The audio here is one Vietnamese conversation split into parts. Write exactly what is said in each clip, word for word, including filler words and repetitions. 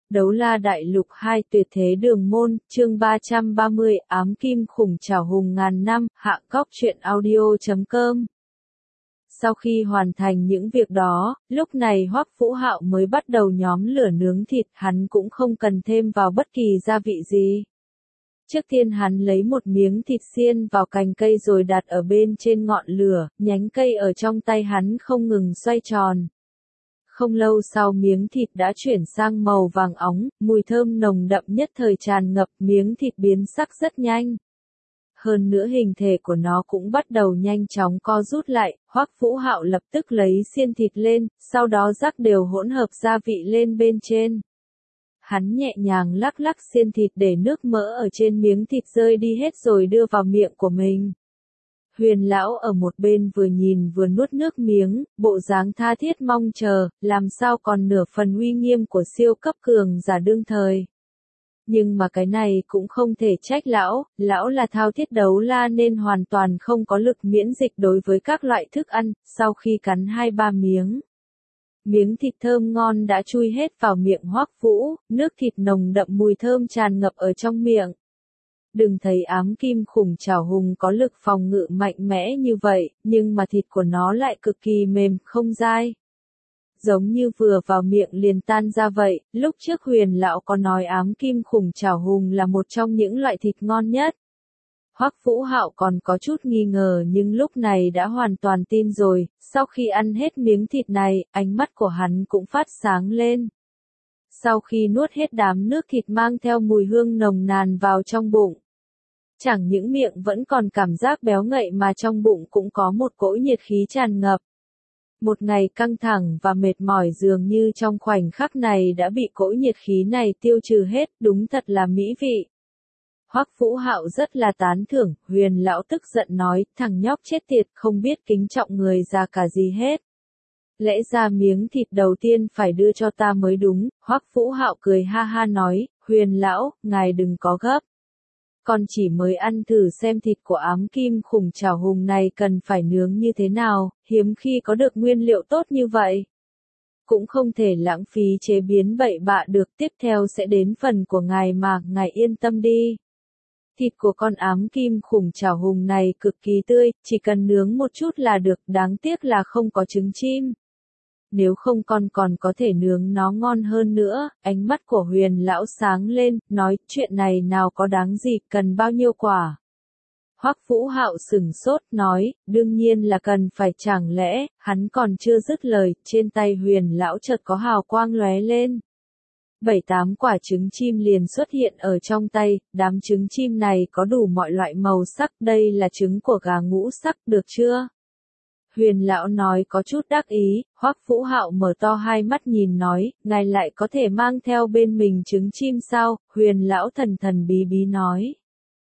Đấu La Đại Lục hai Tuyệt Thế Đường Môn, chương ba trăm ba mươi, Ám Kim Khủng Trảo Hùng Ngàn Năm, hạ cóc truyện audio chấm com. Sau khi hoàn thành những việc đó, lúc này Hoắc Vũ Hạo mới bắt đầu nhóm lửa nướng thịt, hắn cũng không cần thêm vào bất kỳ gia vị gì. Trước tiên hắn lấy một miếng thịt xiên vào cành cây rồi đặt ở bên trên ngọn lửa, nhánh cây ở trong tay hắn không ngừng xoay tròn. Không lâu sau miếng thịt đã chuyển sang màu vàng óng, mùi thơm nồng đậm nhất thời tràn ngập, miếng thịt biến sắc rất nhanh. Hơn nữa hình thể của nó cũng bắt đầu nhanh chóng co rút lại, Hoắc Vũ Hạo lập tức lấy xiên thịt lên, sau đó rắc đều hỗn hợp gia vị lên bên trên. Hắn nhẹ nhàng lắc lắc xiên thịt để nước mỡ ở trên miếng thịt rơi đi hết rồi đưa vào miệng của mình. Huyền lão ở một bên vừa nhìn vừa nuốt nước miếng, bộ dáng tha thiết mong chờ, làm sao còn nửa phần uy nghiêm của siêu cấp cường giả đương thời. Nhưng mà cái này cũng không thể trách lão, lão là thao thiết đấu la nên hoàn toàn không có lực miễn dịch đối với các loại thức ăn, sau khi cắn hai ba miếng. Miếng thịt thơm ngon đã chui hết vào miệng Hoắc Vũ, nước thịt nồng đậm mùi thơm tràn ngập ở trong miệng. Đừng thấy ám kim khủng trảo hùng có lực phòng ngự mạnh mẽ như vậy, nhưng mà thịt của nó lại cực kỳ mềm, không dai. Giống như vừa vào miệng liền tan ra vậy, lúc trước Huyền lão có nói ám kim khủng trảo hùng là một trong những loại thịt ngon nhất. Hoắc Vũ Hạo còn có chút nghi ngờ nhưng lúc này đã hoàn toàn tin rồi, sau khi ăn hết miếng thịt này, ánh mắt của hắn cũng phát sáng lên. Sau khi nuốt hết đám nước thịt mang theo mùi hương nồng nàn vào trong bụng. Chẳng những miệng vẫn còn cảm giác béo ngậy mà trong bụng cũng có một cỗ nhiệt khí tràn ngập. Một ngày căng thẳng và mệt mỏi dường như trong khoảnh khắc này đã bị cỗ nhiệt khí này tiêu trừ hết, đúng thật là mỹ vị. Hoắc Vũ Hạo rất là tán thưởng, Huyền lão tức giận nói, thằng nhóc chết tiệt không biết kính trọng người già cả gì hết. Lẽ ra miếng thịt đầu tiên phải đưa cho ta mới đúng, Hoắc Vũ Hạo cười ha ha nói, Huyền lão, ngài đừng có gấp. Con chỉ mới ăn thử xem thịt của ám kim khủng trảo hùng này cần phải nướng như thế nào, hiếm khi có được nguyên liệu tốt như vậy. Cũng không thể lãng phí chế biến bậy bạ được, tiếp theo sẽ đến phần của ngài mà, ngài yên tâm đi. Thịt của con ám kim khủng trảo hùng này cực kỳ tươi, chỉ cần nướng một chút là được, đáng tiếc là không có trứng chim. Nếu không con còn có thể nướng nó ngon hơn nữa, ánh mắt của Huyền lão sáng lên, nói, chuyện này nào có đáng gì, cần bao nhiêu quả. Hoắc Vũ Hạo sửng sốt, nói, đương nhiên là cần phải, chẳng lẽ, hắn còn chưa dứt lời, trên tay Huyền lão chợt có hào quang lóe lên. Bảy tám quả trứng chim liền xuất hiện ở trong tay, đám trứng chim này có đủ mọi loại màu sắc, đây là trứng của gà ngũ sắc, được chưa? Huyền lão nói có chút đắc ý, Hoắc Vũ Hạo mở to hai mắt nhìn nói, ngài lại có thể mang theo bên mình trứng chim sao? Huyền lão thần thần bí bí nói.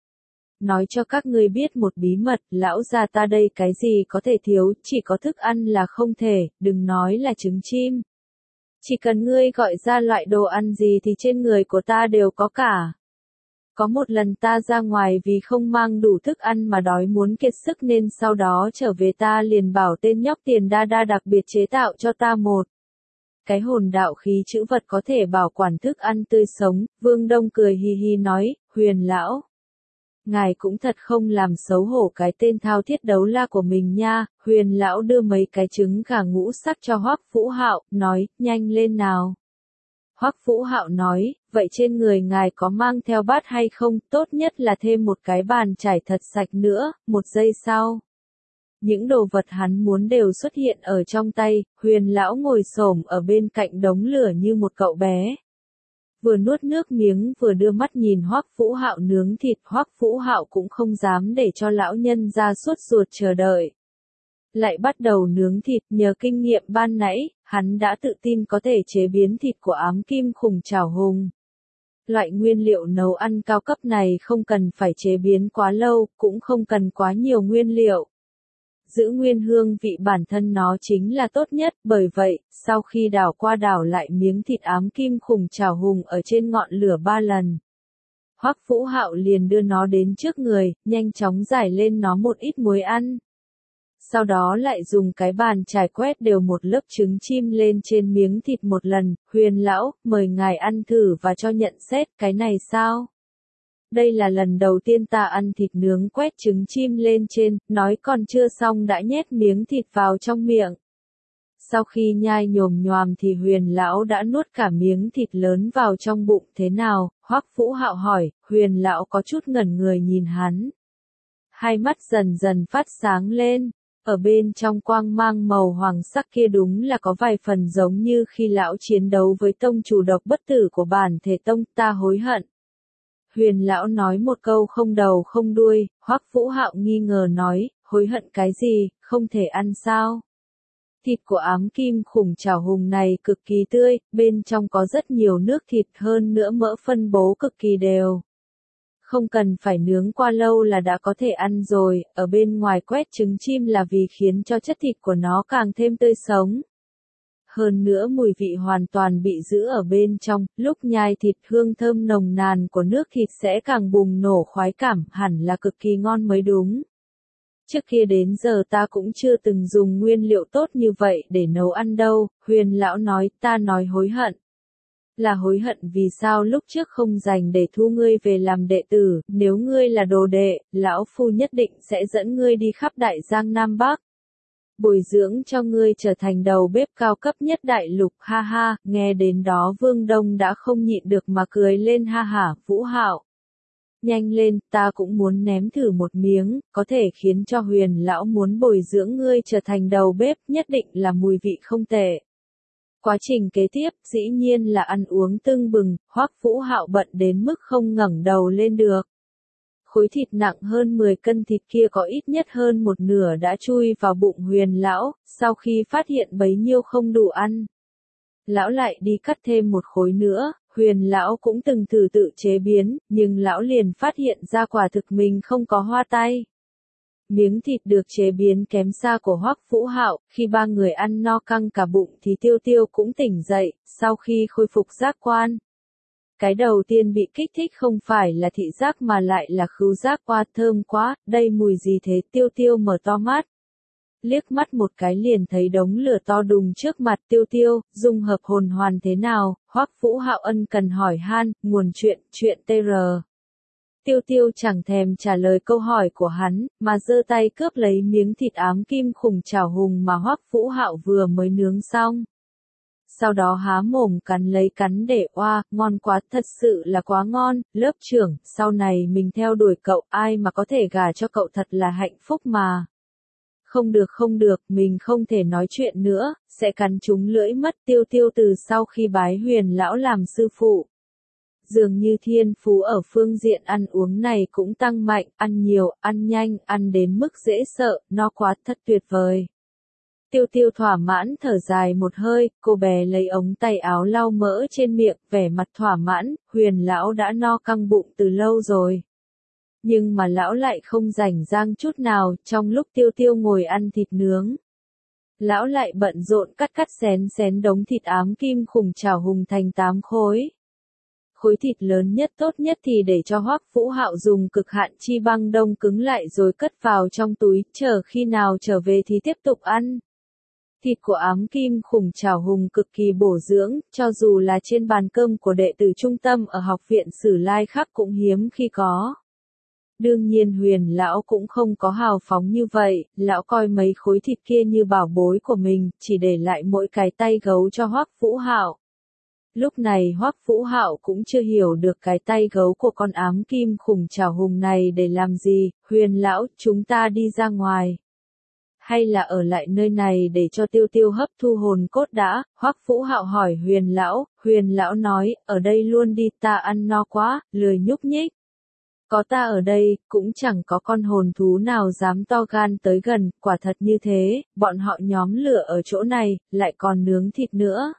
Nói cho các ngươi biết một bí mật, lão già ta đây cái gì có thể thiếu, chỉ có thức ăn là không thể, đừng nói là trứng chim. Chỉ cần ngươi gọi ra loại đồ ăn gì thì trên người của ta đều có cả. Có một lần ta ra ngoài vì không mang đủ thức ăn mà đói muốn kiệt sức nên sau đó trở về ta liền bảo tên nhóc Tiền Đa Đa đặc biệt chế tạo cho ta một cái hồn đạo khí chữ vật có thể bảo quản thức ăn tươi sống. Vương Đông cười hi hi nói, Huyền lão, ngài cũng thật không làm xấu hổ cái tên thao thiết đấu la của mình nha. Huyền lão đưa mấy cái trứng gà ngũ sắc cho Hoắc Vũ Hạo, nói, nhanh lên nào. Hoắc Vũ Hạo nói, vậy trên người ngài có mang theo bát hay không, tốt nhất là thêm một cái bàn chải thật sạch nữa. Một giây sau, những đồ vật hắn muốn đều xuất hiện ở trong tay, Huyền lão ngồi xổm ở bên cạnh đống lửa như một cậu bé. Vừa nuốt nước miếng vừa đưa mắt nhìn Hoắc Vũ Hạo nướng thịt, Hoắc Vũ Hạo cũng không dám để cho lão nhân ra sốt ruột chờ đợi. Lại bắt đầu nướng thịt, nhờ kinh nghiệm ban nãy, hắn đã tự tin có thể chế biến thịt của ám kim khủng trảo hùng. Loại nguyên liệu nấu ăn cao cấp này không cần phải chế biến quá lâu, cũng không cần quá nhiều nguyên liệu. Giữ nguyên hương vị bản thân nó chính là tốt nhất, bởi vậy, sau khi đảo qua đảo lại miếng thịt ám kim khủng trảo hùng ở trên ngọn lửa ba lần. Hoắc Vũ Hạo liền đưa nó đến trước người, nhanh chóng rải lên nó một ít muối ăn. Sau đó lại dùng cái bàn chải quét đều một lớp trứng chim lên trên miếng thịt một lần, Huyền lão, mời ngài ăn thử và cho nhận xét, cái này sao? Đây là lần đầu tiên ta ăn thịt nướng quét trứng chim lên trên, nói còn chưa xong đã nhét miếng thịt vào trong miệng. Sau khi nhai nhồm nhoàm thì Huyền lão đã nuốt cả miếng thịt lớn vào trong bụng. Thế nào? Hoắc Vũ Hạo hỏi. Huyền lão có chút ngẩn người nhìn hắn. Hai mắt dần dần phát sáng lên. Ở bên trong quang mang màu hoàng sắc kia đúng là có vài phần giống như khi lão chiến đấu với tông chủ độc bất tử của bản thể tông. Ta hối hận. Huyền lão nói một câu không đầu không đuôi. Hoắc Vũ Hạo nghi ngờ nói, hối hận cái gì, không thể ăn sao? Thịt của ám kim khủng trảo hùng này cực kỳ tươi, bên trong có rất nhiều nước thịt, hơn nữa mỡ phân bố cực kỳ đều. Không cần phải nướng qua lâu là đã có thể ăn rồi, ở bên ngoài quét trứng chim là vì khiến cho chất thịt của nó càng thêm tươi sống. Hơn nữa mùi vị hoàn toàn bị giữ ở bên trong, lúc nhai thịt hương thơm nồng nàn của nước thịt sẽ càng bùng nổ khoái cảm, hẳn là cực kỳ ngon mới đúng. Trước kia đến giờ ta cũng chưa từng dùng nguyên liệu tốt như vậy để nấu ăn đâu, Huyền lão nói, ta nói hối hận. Là hối hận vì sao lúc trước không dành để thu ngươi về làm đệ tử, nếu ngươi là đồ đệ, lão phu nhất định sẽ dẫn ngươi đi khắp đại giang Nam Bắc. Bồi dưỡng cho ngươi trở thành đầu bếp cao cấp nhất đại lục, ha ha, nghe đến đó Vương Đông đã không nhịn được mà cười lên, ha hả. Vũ Hạo. Nhanh lên, ta cũng muốn ném thử một miếng, có thể khiến cho Huyền lão muốn bồi dưỡng ngươi trở thành đầu bếp, nhất định là mùi vị không tệ. Quá trình kế tiếp, dĩ nhiên là ăn uống tưng bừng, Hoắc Vũ Hạo bận đến mức không ngẩng đầu lên được. Khối thịt nặng hơn mười cân thịt kia có ít nhất hơn một nửa đã chui vào bụng Huyền lão, sau khi phát hiện bấy nhiêu không đủ ăn. Lão lại đi cắt thêm một khối nữa. Huyền lão cũng từng thử tự chế biến, nhưng lão liền phát hiện ra quả thực mình không có hoa tay. Miếng thịt được chế biến kém xa của Hoắc Vũ Hạo, khi ba người ăn no căng cả bụng thì Tiêu Tiêu cũng tỉnh dậy, sau khi khôi phục giác quan. Cái đầu tiên bị kích thích không phải là thị giác mà lại là khứu giác, qua thơm quá, đây mùi gì thế? Tiêu Tiêu mở to mắt. Liếc mắt một cái liền thấy đống lửa to đùng trước mặt. Tiêu Tiêu, dung hợp hồn hoàn thế nào? Hoắc Vũ Hạo ân cần hỏi han, nguồn chuyện, chuyện tê rờ. Tiêu Tiêu chẳng thèm trả lời câu hỏi của hắn, mà giơ tay cướp lấy miếng thịt ám kim khủng trảo hùng mà Hoắc Vũ Hạo vừa mới nướng xong. Sau đó há mồm cắn lấy cắn để oa, ngon quá, thật sự là quá ngon, lớp trưởng, sau này mình theo đuổi cậu, ai mà có thể gả cho cậu thật là hạnh phúc mà. Không được không được, mình không thể nói chuyện nữa, sẽ cắn trúng lưỡi mất. Tiêu Tiêu từ sau khi bái Huyền lão làm sư phụ, dường như thiên phú ở phương diện ăn uống này cũng tăng mạnh, ăn nhiều, ăn nhanh, ăn đến mức dễ sợ, no quá, thật tuyệt vời. Tiêu Tiêu thỏa mãn thở dài một hơi, cô bé lấy ống tay áo lau mỡ trên miệng, vẻ mặt thỏa mãn. Huyền lão đã no căng bụng từ lâu rồi. Nhưng mà lão lại không rảnh rang chút nào, trong lúc Tiêu Tiêu ngồi ăn thịt nướng. Lão lại bận rộn cắt cắt xén xén đống thịt ám kim khủng trảo hùng thành tám khối. Khối thịt lớn nhất tốt nhất thì để cho Hoắc Vũ Hạo dùng cực hạn chi băng đông cứng lại rồi cất vào trong túi, chờ khi nào trở về thì tiếp tục ăn. Thịt của ám kim khủng trảo hùng cực kỳ bổ dưỡng, cho dù là trên bàn cơm của đệ tử trung tâm ở học viện Sử Lai Khắc cũng hiếm khi có. Đương nhiên Huyền lão cũng không có hào phóng như vậy, lão coi mấy khối thịt kia như bảo bối của mình, chỉ để lại mỗi cái tay gấu cho Hoắc Vũ Hạo. Lúc này Hoắc Vũ Hạo cũng chưa hiểu được cái tay gấu của con ám kim khủng trảo hùng này để làm gì. Huyền lão, chúng ta đi ra ngoài. Hay là ở lại nơi này để cho Tiêu Tiêu hấp thu hồn cốt đã? Hoắc Vũ Hạo hỏi Huyền lão. Huyền lão nói, ở đây luôn đi, ta ăn no quá, lười nhúc nhích. Có ta ở đây, cũng chẳng có con hồn thú nào dám to gan tới gần, quả thật như thế, bọn họ nhóm lửa ở chỗ này, lại còn nướng thịt nữa.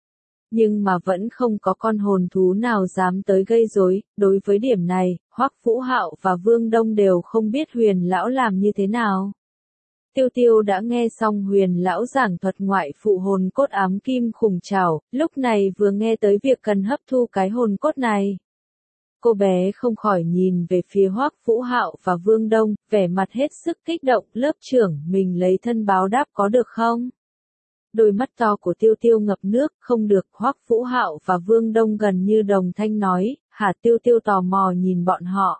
Nhưng mà vẫn không có con hồn thú nào dám tới gây rối. Đối với điểm này, Hoắc Vũ Hạo và Vương Đông đều không biết Huyền lão làm như thế nào. Tiêu Tiêu đã nghe xong Huyền lão giảng thuật ngoại phụ hồn cốt ám kim khủng trảo, lúc này vừa nghe tới việc cần hấp thu cái hồn cốt này. Cô bé không khỏi nhìn về phía Hoắc Vũ Hạo và Vương Đông, vẻ mặt hết sức kích động, lớp trưởng, mình lấy thân báo đáp có được không? Đôi mắt to của Tiêu Tiêu ngập nước, không được, Hoắc Vũ Hạo và Vương Đông gần như đồng thanh nói, hả? Tiêu Tiêu tò mò nhìn bọn họ.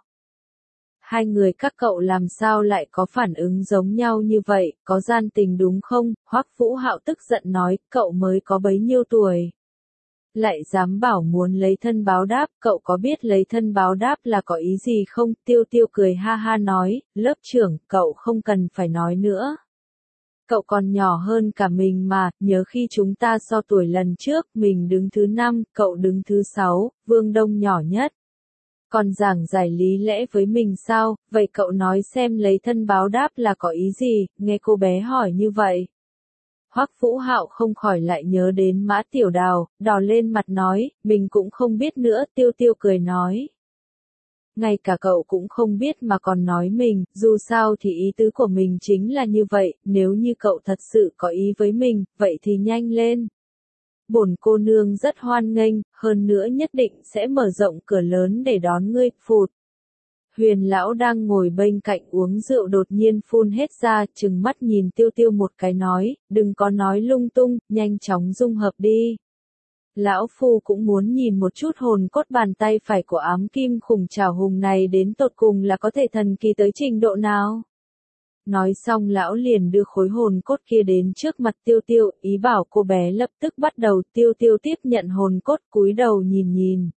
Hai người các cậu làm sao lại có phản ứng giống nhau như vậy, có gian tình đúng không? Hoắc Vũ Hạo tức giận nói, cậu mới có bấy nhiêu tuổi. Lại dám bảo muốn lấy thân báo đáp, cậu có biết lấy thân báo đáp là có ý gì không? Tiêu Tiêu cười ha ha nói, lớp trưởng, cậu không cần phải nói nữa. Cậu còn nhỏ hơn cả mình mà, nhớ khi chúng ta so tuổi lần trước, mình đứng thứ năm, cậu đứng thứ sáu, Vương Đông nhỏ nhất. Còn giảng giải lý lẽ với mình sao, vậy cậu nói xem lấy thân báo đáp là có ý gì, nghe cô bé hỏi như vậy. Hoắc Vũ Hạo không khỏi lại nhớ đến Mã Tiểu Đào, đỏ lên mặt nói, mình cũng không biết nữa, Tiêu Tiêu cười nói. Ngay cả cậu cũng không biết mà còn nói mình, dù sao thì ý tứ của mình chính là như vậy, nếu như cậu thật sự có ý với mình, vậy thì nhanh lên. Bổn cô nương rất hoan nghênh, hơn nữa nhất định sẽ mở rộng cửa lớn để đón ngươi, phụt. Huyền lão đang ngồi bên cạnh uống rượu đột nhiên phun hết ra, trừng mắt nhìn Tiêu Tiêu một cái nói, đừng có nói lung tung, nhanh chóng dung hợp đi. Lão phu cũng muốn nhìn một chút hồn cốt bàn tay phải của ám kim khủng trảo hùng này đến tột cùng là có thể thần kỳ tới trình độ nào. Nói xong lão liền đưa khối hồn cốt kia đến trước mặt Tiêu Tiêu, ý bảo cô bé lập tức bắt đầu. Tiêu Tiêu tiếp nhận hồn cốt cúi đầu nhìn nhìn.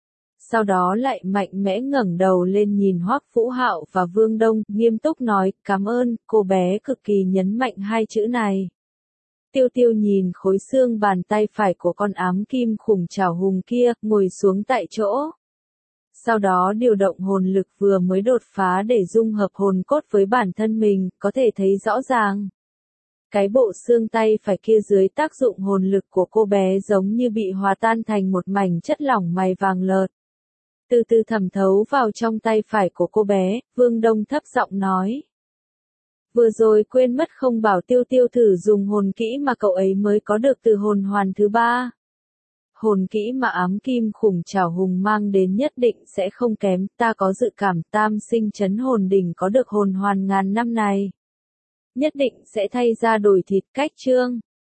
Sau đó lại mạnh mẽ ngẩng đầu lên nhìn Hoắc Vũ Hạo và Vương Đông, nghiêm túc nói, cảm ơn, cô bé cực kỳ nhấn mạnh hai chữ này. Tiêu Tiêu nhìn khối xương bàn tay phải của con ám kim khủng trảo hùng kia, ngồi xuống tại chỗ. Sau đó điều động hồn lực vừa mới đột phá để dung hợp hồn cốt với bản thân mình, có thể thấy rõ ràng. Cái bộ xương tay phải kia dưới tác dụng hồn lực của cô bé giống như bị hòa tan thành một mảnh chất lỏng mày vàng lợt. Từ từ thẩm thấu vào trong tay phải của cô bé, Vương Đông thấp giọng nói. Vừa rồi quên mất không bảo Tiêu Tiêu thử dùng hồn kỹ mà cậu ấy mới có được từ hồn hoàn thứ ba. Hồn kỹ mà ám kim khủng trảo hùng mang đến nhất định sẽ không kém, ta có dự cảm tam sinh chấn hồn đỉnh có được hồn hoàn ngàn năm này. Nhất định sẽ thay ra đổi thịt cách chương.